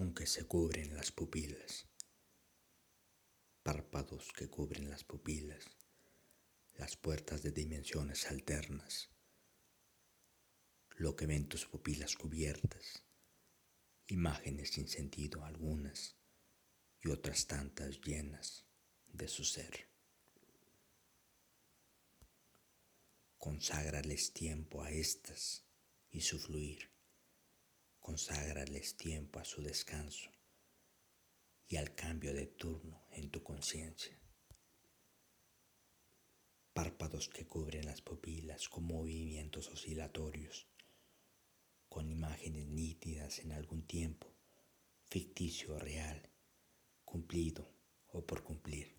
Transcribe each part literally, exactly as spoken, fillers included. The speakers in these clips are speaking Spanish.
con que se cubren las pupilas, párpados que cubren las pupilas, las puertas de dimensiones alternas, lo que ven tus pupilas cubiertas, imágenes sin sentido algunas y otras tantas llenas de su ser. Conságrales tiempo a estas y su fluir, conságrales tiempo a su descanso y al cambio de turno en tu conciencia. Párpados que cubren las pupilas con movimientos oscilatorios, con imágenes nítidas en algún tiempo, ficticio o real, cumplido o por cumplir.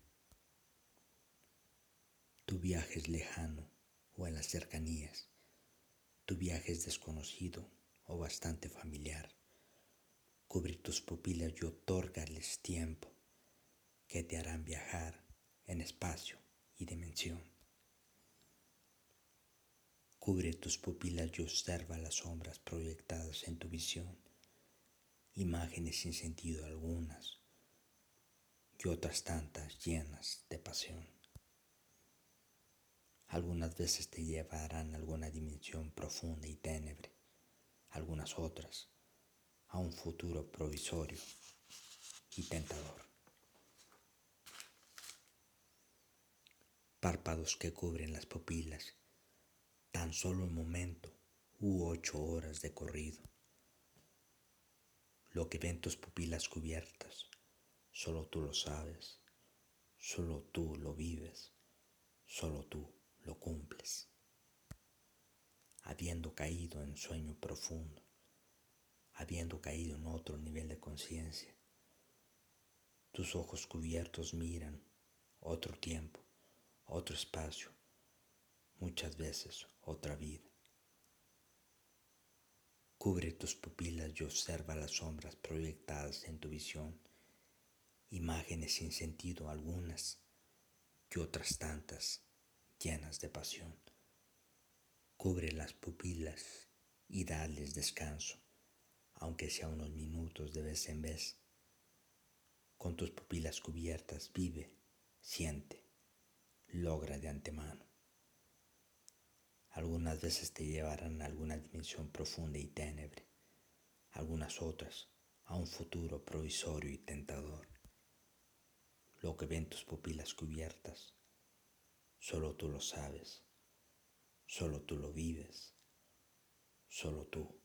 Tu viaje es lejano o en las cercanías, tu viaje es desconocido o bastante familiar. Cubre tus pupilas y otórgales tiempo que te harán viajar en espacio y dimensión. Cubre tus pupilas y observa las sombras proyectadas en tu visión, imágenes sin sentido algunas y otras tantas llenas de pasión. Algunas veces te llevarán a alguna dimensión profunda y ténebre, algunas otras a un futuro provisorio y tentador. Párpados que cubren las pupilas, tan solo un momento u ocho horas de corrido. Lo que ven tus pupilas cubiertas, solo tú lo sabes, solo tú lo vives, solo tú lo cumples. Habiendo caído en sueño profundo, habiendo caído en otro nivel de conciencia, tus ojos cubiertos miran otro tiempo, otro espacio, muchas veces otra vida. Cubre tus pupilas y observa las sombras proyectadas en tu visión, imágenes sin sentido algunas y otras tantas llenas de pasión. Cubre las pupilas y dales descanso, aunque sea unos minutos de vez en vez. Con tus pupilas cubiertas vive, siente, logra de antemano. Algunas veces te llevarán a alguna dimensión profunda y ténebre, algunas otras a un futuro provisorio y tentador. Lo que ven tus pupilas cubiertas, solo tú lo sabes, solo tú lo vives, solo tú